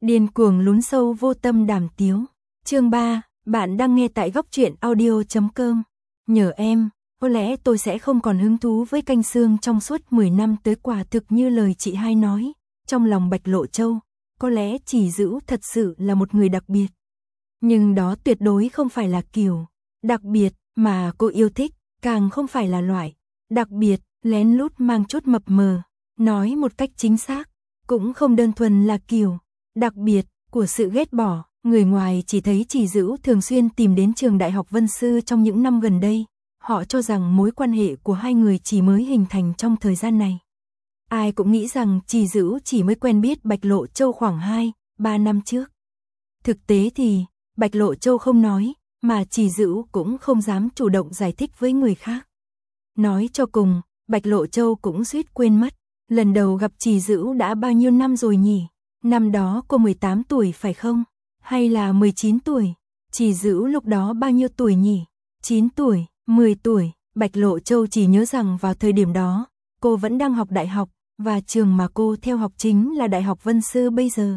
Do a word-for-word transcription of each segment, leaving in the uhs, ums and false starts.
Điên cuồng lún sâu vô tâm đàm tiếu. Chương ba, bạn đang nghe tại góc truyện audio chấm com. Nhờ em, có lẽ tôi sẽ không còn hứng thú với canh xương trong suốt mười năm tới, quả thực như lời chị hai nói. Trong lòng Bạch Lộ Châu, có lẽ Chỉ Dữ thật sự là một người đặc biệt. Nhưng đó tuyệt đối không phải là kiểu đặc biệt mà cô yêu thích, càng không phải là loại đặc biệt lén lút mang chút mập mờ. Nói một cách chính xác, cũng không đơn thuần là kiểu đặc biệt của sự ghét bỏ. Người ngoài chỉ thấy Chỉ Dữ thường xuyên tìm đến trường đại học Vân Sư trong những năm gần đây. Họ cho rằng mối quan hệ của hai người chỉ mới hình thành trong thời gian này. Ai cũng nghĩ rằng Chỉ Dữ chỉ mới quen biết Bạch Lộ Châu khoảng hai, ba năm trước. Thực tế thì, Bạch Lộ Châu không nói, mà Chỉ Dữ cũng không dám chủ động giải thích với người khác. Nói cho cùng, Bạch Lộ Châu cũng suýt quên mất, lần đầu gặp Chỉ Dữ đã bao nhiêu năm rồi nhỉ? Năm đó cô mười tám tuổi phải không? Hay là mười chín tuổi? Chỉ Dữ lúc đó bao nhiêu tuổi nhỉ? chín tuổi, mười tuổi. Bạch Lộ Châu chỉ nhớ rằng vào thời điểm đó, cô vẫn đang học đại học, và trường mà cô theo học chính là Đại học Vân Sư bây giờ.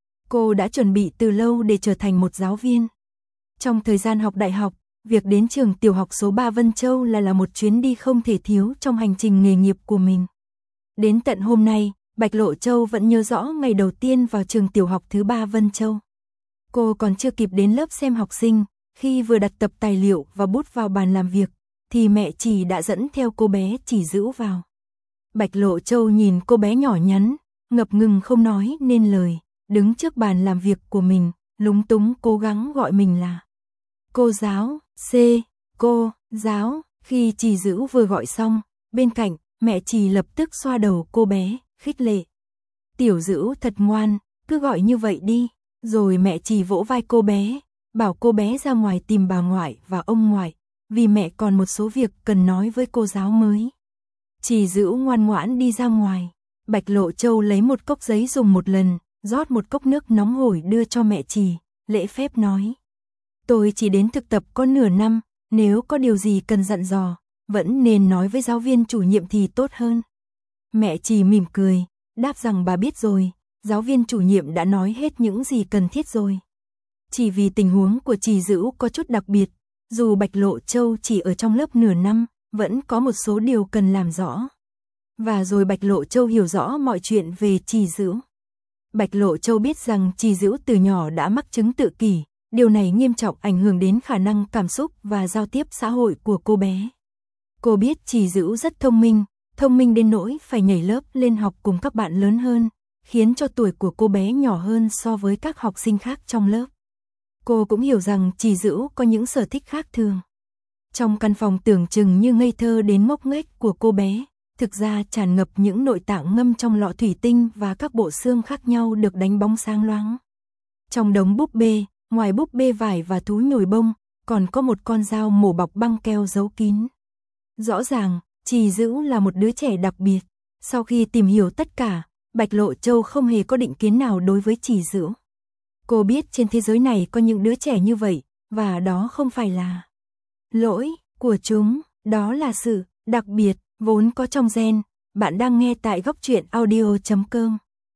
Cô đã chuẩn bị từ lâu để trở thành một giáo viên. Trong thời gian học đại học, việc đến trường tiểu học số ba Vân Châu là là một chuyến đi không thể thiếu trong hành trình nghề nghiệp của mình. Đến tận hôm nay, Bạch Lộ Châu vẫn nhớ rõ ngày đầu tiên vào trường tiểu học thứ ba Vân Châu. Cô còn chưa kịp đến lớp xem học sinh, khi vừa đặt tập tài liệu và bút vào bàn làm việc, thì mẹ Chỉ đã dẫn theo cô bé Chỉ Dữ vào. Bạch Lộ Châu nhìn cô bé nhỏ nhắn, ngập ngừng không nói nên lời, đứng trước bàn làm việc của mình, lúng túng cố gắng gọi mình là cô giáo, C, cô, giáo. Khi Chỉ Dữ vừa gọi xong, bên cạnh, mẹ Chỉ lập tức xoa đầu cô bé, khích lệ. Tiểu Dữ thật ngoan, cứ gọi như vậy đi. Rồi mẹ Chỉ vỗ vai cô bé, bảo cô bé ra ngoài tìm bà ngoại và ông ngoại, vì mẹ còn một số việc cần nói với cô giáo mới. Chỉ Dữ ngoan ngoãn đi ra ngoài. Bạch Lộ Châu lấy một cốc giấy dùng một lần, rót một cốc nước nóng hổi đưa cho mẹ Chỉ, lễ phép nói. Tôi chỉ đến thực tập có nửa năm, nếu có điều gì cần dặn dò, vẫn nên nói với giáo viên chủ nhiệm thì tốt hơn. Mẹ Chỉ mỉm cười, đáp rằng bà biết rồi, giáo viên chủ nhiệm đã nói hết những gì cần thiết rồi. Chỉ vì tình huống của Chỉ Dữ có chút đặc biệt, dù Bạch Lộ Châu chỉ ở trong lớp nửa năm, vẫn có một số điều cần làm rõ. Và rồi Bạch Lộ Châu hiểu rõ mọi chuyện về Chỉ Dữ. Bạch Lộ Châu biết rằng Chỉ Dữ từ nhỏ đã mắc chứng tự kỷ, điều này nghiêm trọng ảnh hưởng đến khả năng cảm xúc và giao tiếp xã hội của cô bé. Cô biết Chỉ Dữ rất thông minh, thông minh đến nỗi phải nhảy lớp lên học cùng các bạn lớn hơn, khiến cho tuổi của cô bé nhỏ hơn so với các học sinh khác trong lớp. Cô cũng hiểu rằng Chỉ Dữ có những sở thích khác thường. Trong căn phòng tưởng chừng như ngây thơ đến ngốc nghếch của cô bé, thực ra tràn ngập những nội tạng ngâm trong lọ thủy tinh và các bộ xương khác nhau được đánh bóng sáng loáng. Trong đống búp bê, ngoài búp bê vải và thú nhồi bông, còn có một con dao mổ bọc băng keo giấu kín. Rõ ràng, Chỉ Dữ là một đứa trẻ đặc biệt. Sau khi tìm hiểu tất cả, Bạch Lộ Châu không hề có định kiến nào đối với Chỉ Dữ. Cô biết trên thế giới này có những đứa trẻ như vậy, và đó không phải là lỗi của chúng, đó là sự đặc biệt vốn có trong gen. Bạn đang nghe tại góc truyện audio chấm com.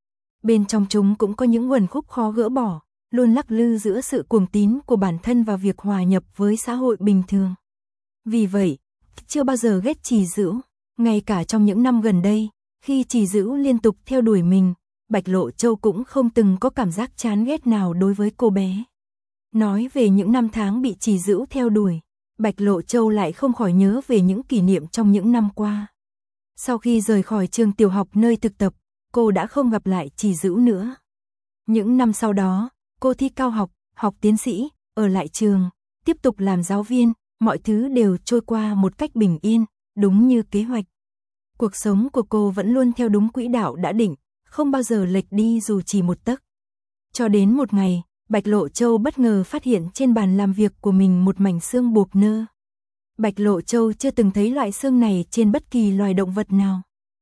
Bên trong chúng cũng có những uẩn khúc khó gỡ bỏ, luôn lắc lư giữa sự cuồng tín của bản thân và việc hòa nhập với xã hội bình thường. Vì vậy, chưa bao giờ ghét Chỉ Dữ, ngay cả trong những năm gần đây, khi Chỉ Dữ liên tục theo đuổi mình, Bạch Lộ Châu cũng không từng có cảm giác chán ghét nào đối với cô bé. Nói về những năm tháng bị Chỉ Dữ theo đuổi, Bạch Lộ Châu lại không khỏi nhớ về những kỷ niệm trong những năm qua. Sau khi rời khỏi trường tiểu học nơi thực tập, cô đã không gặp lại Chỉ Dữ nữa. Những năm sau đó, cô thi cao học, học tiến sĩ, ở lại trường, tiếp tục làm giáo viên, mọi thứ đều trôi qua một cách bình yên, đúng như kế hoạch. Cuộc sống của cô vẫn luôn theo đúng quỹ đạo đã định, không bao giờ lệch đi dù chỉ một tấc. Cho đến một ngày, Bạch Lộ Châu bất ngờ phát hiện trên bàn làm việc của mình một mảnh xương bộp nơ. Bạch Lộ Châu chưa từng thấy loại xương này trên bất kỳ loài động vật nào.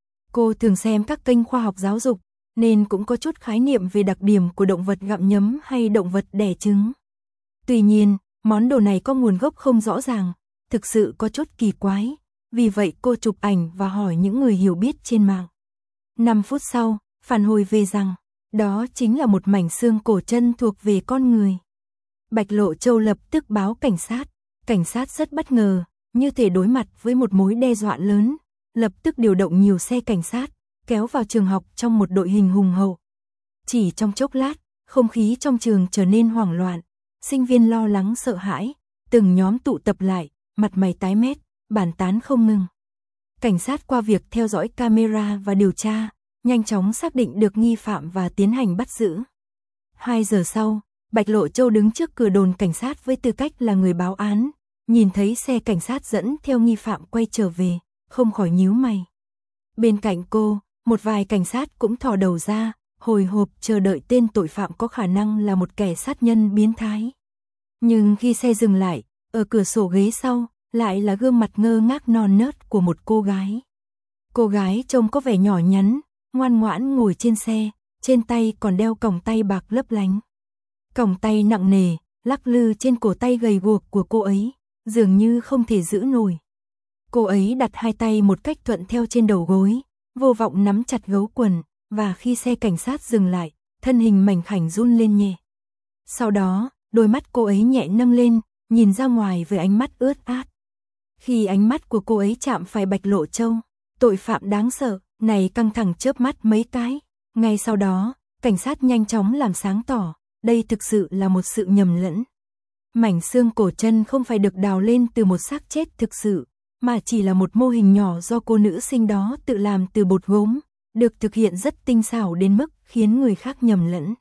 Cô thường xem các kênh khoa học giáo dục, nên cũng có chút khái niệm về đặc điểm của động vật gặm nhấm hay động vật đẻ trứng. Tuy nhiên, món đồ này có nguồn gốc không rõ ràng, thực sự có chút kỳ quái. Vì vậy cô chụp ảnh và hỏi những người hiểu biết trên mạng. năm phút sau, phản hồi về rằng, Đó chính là một mảnh xương cổ chân thuộc về con người. Bạch Lộ Châu lập tức báo cảnh sát. Cảnh sát rất bất ngờ, như thể đối mặt với một mối đe dọa lớn, lập tức điều động nhiều xe cảnh sát, kéo vào trường học trong một đội hình hùng hậu. Chỉ trong chốc lát, không khí trong trường trở nên hoảng loạn, sinh viên lo lắng sợ hãi, từng nhóm tụ tập lại, mặt mày tái mét, bàn tán không ngừng. Cảnh sát qua việc theo dõi camera và điều tra, nhanh chóng xác định được nghi phạm và tiến hành bắt giữ. Hai giờ sau, Bạch Lộ Châu đứng trước cửa đồn cảnh sát với tư cách là người báo án, nhìn thấy xe cảnh sát dẫn theo nghi phạm quay trở về, không khỏi nhíu mày. Bên cạnh cô, một vài cảnh sát cũng thò đầu ra, hồi hộp chờ đợi tên tội phạm có khả năng là một kẻ sát nhân biến thái. Nhưng khi xe dừng lại, ở cửa sổ ghế sau, lại là gương mặt ngơ ngác non nớt của một cô gái. Cô gái trông có vẻ nhỏ nhắn, ngoan ngoãn ngồi trên xe, trên tay còn đeo còng tay bạc lấp lánh. Còng tay nặng nề, lắc lư trên cổ tay gầy guộc của cô ấy, dường như không thể giữ nổi. Cô ấy đặt hai tay một cách thuận theo trên đầu gối, vô vọng nắm chặt gấu quần, và khi xe cảnh sát dừng lại, thân hình mảnh khảnh run lên nhẹ. Sau đó, đôi mắt cô ấy nhẹ nâng lên, nhìn ra ngoài với ánh mắt ướt át. Khi ánh mắt của cô ấy chạm phải Bạch Lộ Châu, tội phạm đáng sợ này căng thẳng chớp mắt mấy cái. Ngay sau đó, cảnh sát nhanh chóng làm sáng tỏ, đây thực sự là một sự nhầm lẫn. Mảnh xương cổ chân không phải được đào lên từ một xác chết thực sự, mà chỉ là một mô hình nhỏ do cô nữ sinh đó tự làm từ bột gốm, được thực hiện rất tinh xảo đến mức khiến người khác nhầm lẫn.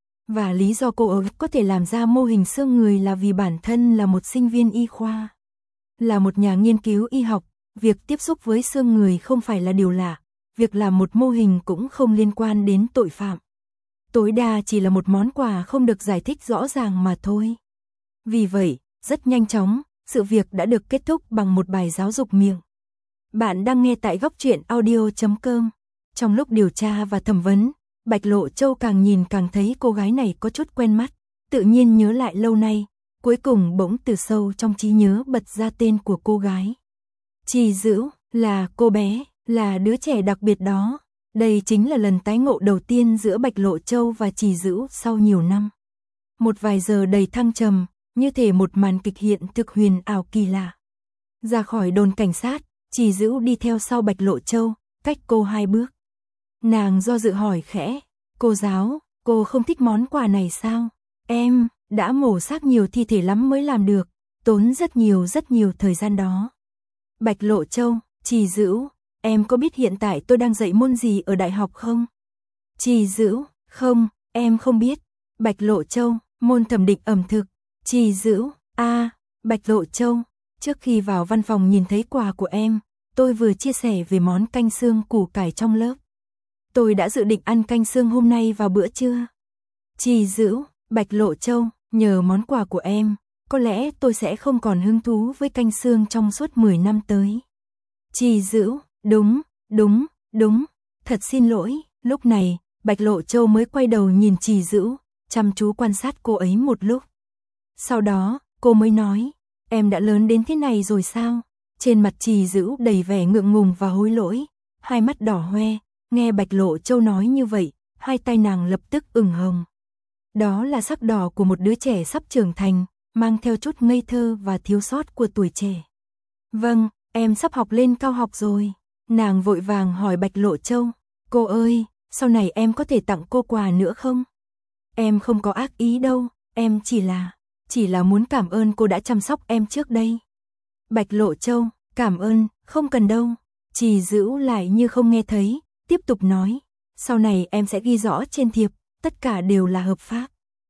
Và lý do cô ấy có thể làm ra mô hình xương người là vì bản thân là một sinh viên y khoa. Là một nhà nghiên cứu y học, việc tiếp xúc với xương người không phải là điều lạ, việc làm một mô hình cũng không liên quan đến tội phạm. Tối đa chỉ là một món quà không được giải thích rõ ràng mà thôi. Vì vậy, rất nhanh chóng, sự việc đã được kết thúc bằng một bài giáo dục miệng. Bạn đang nghe tại góc truyện audio chấm com. Trong lúc điều tra và thẩm vấn, Bạch Lộ Châu càng nhìn càng thấy cô gái này có chút quen mắt, tự nhiên nhớ lại lâu nay, cuối cùng bỗng từ sâu trong trí nhớ bật ra tên của cô gái. Trì Dữu, là cô bé, là đứa trẻ đặc biệt đó. Đây chính là lần tái ngộ đầu tiên giữa Bạch Lộ Châu và Trì Dữu sau nhiều năm. Một vài giờ đầy thăng trầm, như thể một màn kịch hiện thực huyền ảo kỳ lạ. Ra khỏi đồn cảnh sát, Trì Dữu đi theo sau Bạch Lộ Châu, cách cô hai bước. Nàng do dự hỏi khẽ, cô giáo, cô không thích món quà này sao? Em, đã mổ xác nhiều thi thể lắm mới làm được, tốn rất nhiều rất nhiều thời gian đó. Bạch Lộ Châu, Trì Dữu, em có biết hiện tại tôi đang dạy môn gì ở đại học không? Trì Dữu, không, em không biết. Bạch Lộ Châu, môn thẩm định ẩm thực. Trì Dữu, a, à, Bạch Lộ Châu, trước khi vào văn phòng nhìn thấy quà của em, tôi vừa chia sẻ về món canh xương củ cải trong lớp. Tôi đã dự định ăn canh xương hôm nay vào bữa trưa. Trì Dữu, Bạch Lộ Châu, nhờ món quà của em, có lẽ tôi sẽ không còn hứng thú với canh xương trong suốt mười năm tới. Trì Dữu, đúng, đúng, đúng, thật xin lỗi. Lúc này, Bạch Lộ Châu mới quay đầu nhìn Trì Dữu, chăm chú quan sát cô ấy một lúc. Sau đó, cô mới nói, em đã lớn đến thế này rồi sao? Trên mặt Trì Dữu đầy vẻ ngượng ngùng và hối lỗi, hai mắt đỏ hoe, nghe Bạch Lộ Châu nói như vậy, hai tay nàng lập tức ửng hồng. Đó là sắc đỏ của một đứa trẻ sắp trưởng thành, mang theo chút ngây thơ và thiếu sót của tuổi trẻ. Vâng, em sắp học lên cao học rồi. Nàng vội vàng hỏi Bạch Lộ Châu, cô ơi, sau này em có thể tặng cô quà nữa không? Em không có ác ý đâu, em chỉ là, chỉ là muốn cảm ơn cô đã chăm sóc em trước đây. Bạch Lộ Châu, cảm ơn, không cần đâu. Trì Dữu lại như không nghe thấy, tiếp tục nói, sau này em sẽ ghi rõ trên thiệp, tất cả đều là hợp pháp.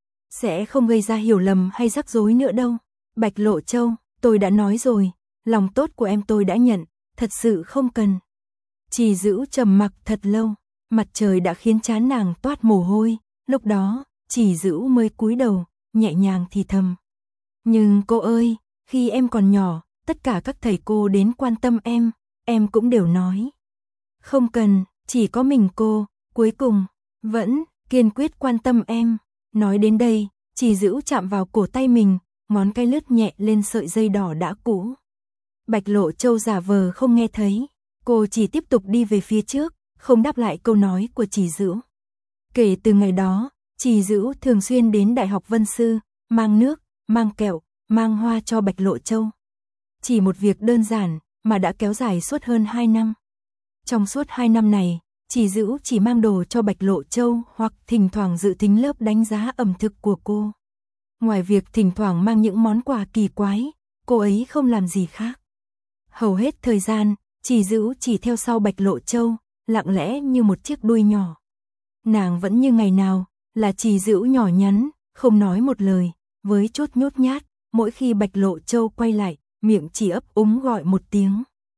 Sẽ không gây ra hiểu lầm hay rắc rối nữa đâu. Bạch Lộ Châu, tôi đã nói rồi, lòng tốt của em tôi đã nhận, thật sự không cần. Trì Dữu trầm mặc thật lâu, mặt trời đã khiến trán nàng toát mồ hôi, lúc đó, Trì Dữu mới cúi đầu, nhẹ nhàng thì thầm. Nhưng cô ơi, khi em còn nhỏ, tất cả các thầy cô đến quan tâm em, em cũng đều nói. Không cần, chỉ có mình cô, cuối cùng, vẫn, kiên quyết quan tâm em. Nói đến đây, Trì Dữu chạm vào cổ tay mình, ngón cái lướt nhẹ lên sợi dây đỏ đã cũ. Bạch Lộ Châu giả vờ không nghe thấy, cô chỉ tiếp tục đi về phía trước, không đáp lại câu nói của Trì Dữu. Kể từ ngày đó, Trì Dữ thường xuyên đến Đại học Vân Sư, mang nước, mang kẹo, mang hoa cho Bạch Lộ Châu. Chỉ một việc đơn giản mà đã kéo dài suốt hơn hai năm. Trong suốt hai năm này, Trì Dữ chỉ mang đồ cho Bạch Lộ Châu hoặc thỉnh thoảng dự tính lớp đánh giá ẩm thực của cô. Ngoài việc thỉnh thoảng mang những món quà kỳ quái, cô ấy không làm gì khác. Hầu hết thời gian, Trì Dữ chỉ theo sau Bạch Lộ Châu, lặng lẽ như một chiếc đuôi nhỏ. Nàng vẫn như ngày nào, là Trì Dữ nhỏ nhắn, không nói một lời, với chút nhút nhát, mỗi khi Bạch Lộ Châu quay lại, miệng chỉ ấp úng gọi một tiếng.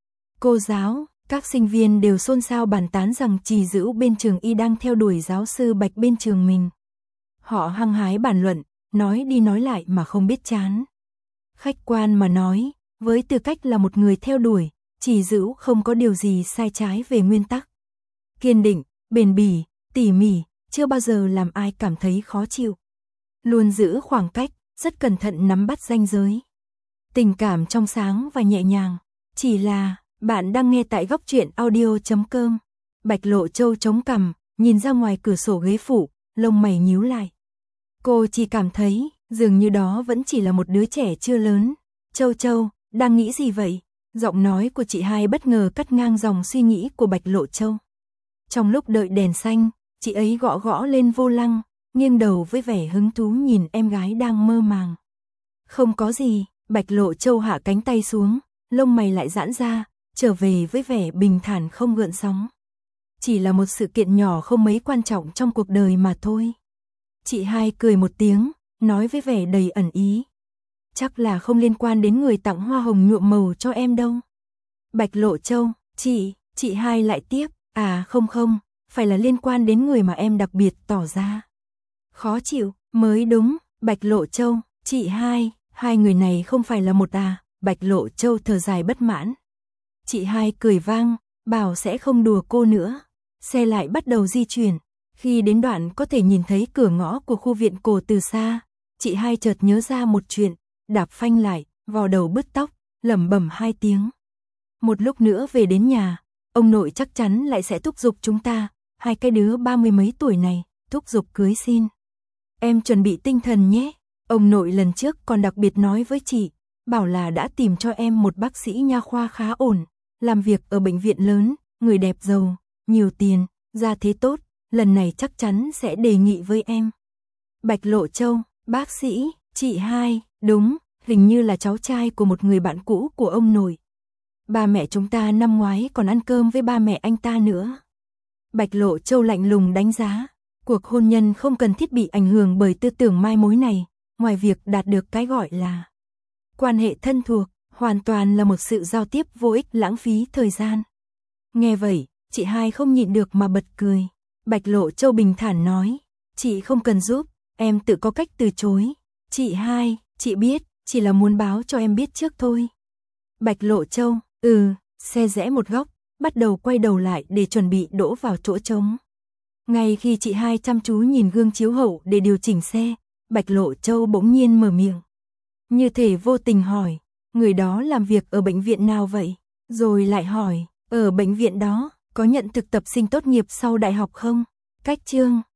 Cô giáo, các sinh viên đều xôn xao bàn tán rằng Trì Dữ bên trường y đang theo đuổi giáo sư Bạch bên trường mình. Họ hăng hái bàn luận, nói đi nói lại mà không biết chán. Khách quan mà nói, với tư cách là một người theo đuổi, Trì Dữ không có điều gì sai trái về nguyên tắc. Kiên định, bền bỉ, tỉ mỉ, chưa bao giờ làm ai cảm thấy khó chịu. Luôn giữ khoảng cách, rất cẩn thận nắm bắt ranh giới. Tình cảm trong sáng và nhẹ nhàng. Chỉ là, bạn đang nghe tại góc truyện audio chấm com. Bạch Lộ Châu chống cằm, nhìn ra ngoài cửa sổ ghế phụ, lông mày nhíu lại. Cô chỉ cảm thấy, dường như đó vẫn chỉ là một đứa trẻ chưa lớn. Châu Châu, đang nghĩ gì vậy? Giọng nói của chị hai bất ngờ cắt ngang dòng suy nghĩ của Bạch Lộ Châu. Trong lúc đợi đèn xanh, chị ấy gõ gõ lên vô lăng, nghiêng đầu với vẻ hứng thú nhìn em gái đang mơ màng. Không có gì, Bạch Lộ Châu hạ cánh tay xuống, lông mày lại giãn ra, trở về với vẻ bình thản không gợn sóng. Chỉ là một sự kiện nhỏ không mấy quan trọng trong cuộc đời mà thôi. Chị hai cười một tiếng, nói với vẻ đầy ẩn ý. Chắc là không liên quan đến người tặng hoa hồng nhuộm màu cho em đâu. Bạch Lộ Châu, chị, chị hai lại tiếp, à không không, phải là liên quan đến người mà em đặc biệt tỏ ra khó chịu, mới đúng. Bạch Lộ Châu, chị hai, hai người này không phải là một à? Bạch Lộ Châu thở dài bất mãn. Chị hai cười vang, bảo sẽ không đùa cô nữa. Xe lại bắt đầu di chuyển. Khi đến đoạn có thể nhìn thấy cửa ngõ của khu viện cổ từ xa, chị hai chợt nhớ ra một chuyện, đạp phanh lại, vò đầu bứt tóc, lẩm bẩm hai tiếng. Một lúc nữa về đến nhà, ông nội chắc chắn lại sẽ thúc giục chúng ta, hai cái đứa ba mươi mấy tuổi này, thúc giục cưới xin. Em chuẩn bị tinh thần nhé. Ông nội lần trước còn đặc biệt nói với chị, bảo là đã tìm cho em một bác sĩ nha khoa khá ổn, làm việc ở bệnh viện lớn, người đẹp giàu, nhiều tiền, gia thế tốt, lần này chắc chắn sẽ đề nghị với em. Bạch Lộ Châu, bác sĩ, chị hai, đúng, hình như là cháu trai của một người bạn cũ của ông nội. Ba mẹ chúng ta năm ngoái còn ăn cơm với ba mẹ anh ta nữa. Bạch Lộ Châu lạnh lùng đánh giá, cuộc hôn nhân không cần thiết bị ảnh hưởng bởi tư tưởng mai mối này, ngoài việc đạt được cái gọi là quan hệ thân thuộc, hoàn toàn là một sự giao tiếp vô ích lãng phí thời gian. Nghe vậy, chị hai không nhịn được mà bật cười. Bạch Lộ Châu bình thản nói, chị không cần giúp, em tự có cách từ chối. Chị hai, chị biết, chỉ là muốn báo cho em biết trước thôi. Bạch Lộ Châu, ừ, xe rẽ một góc, bắt đầu quay đầu lại để chuẩn bị đỗ vào chỗ trống. Ngay khi chị hai chăm chú nhìn gương chiếu hậu để điều chỉnh xe, Bạch Lộ Châu bỗng nhiên mở miệng. Như thể vô tình hỏi, người đó làm việc ở bệnh viện nào vậy? Rồi lại hỏi, ở bệnh viện đó, có nhận thực tập sinh tốt nghiệp sau đại học không? Cách chương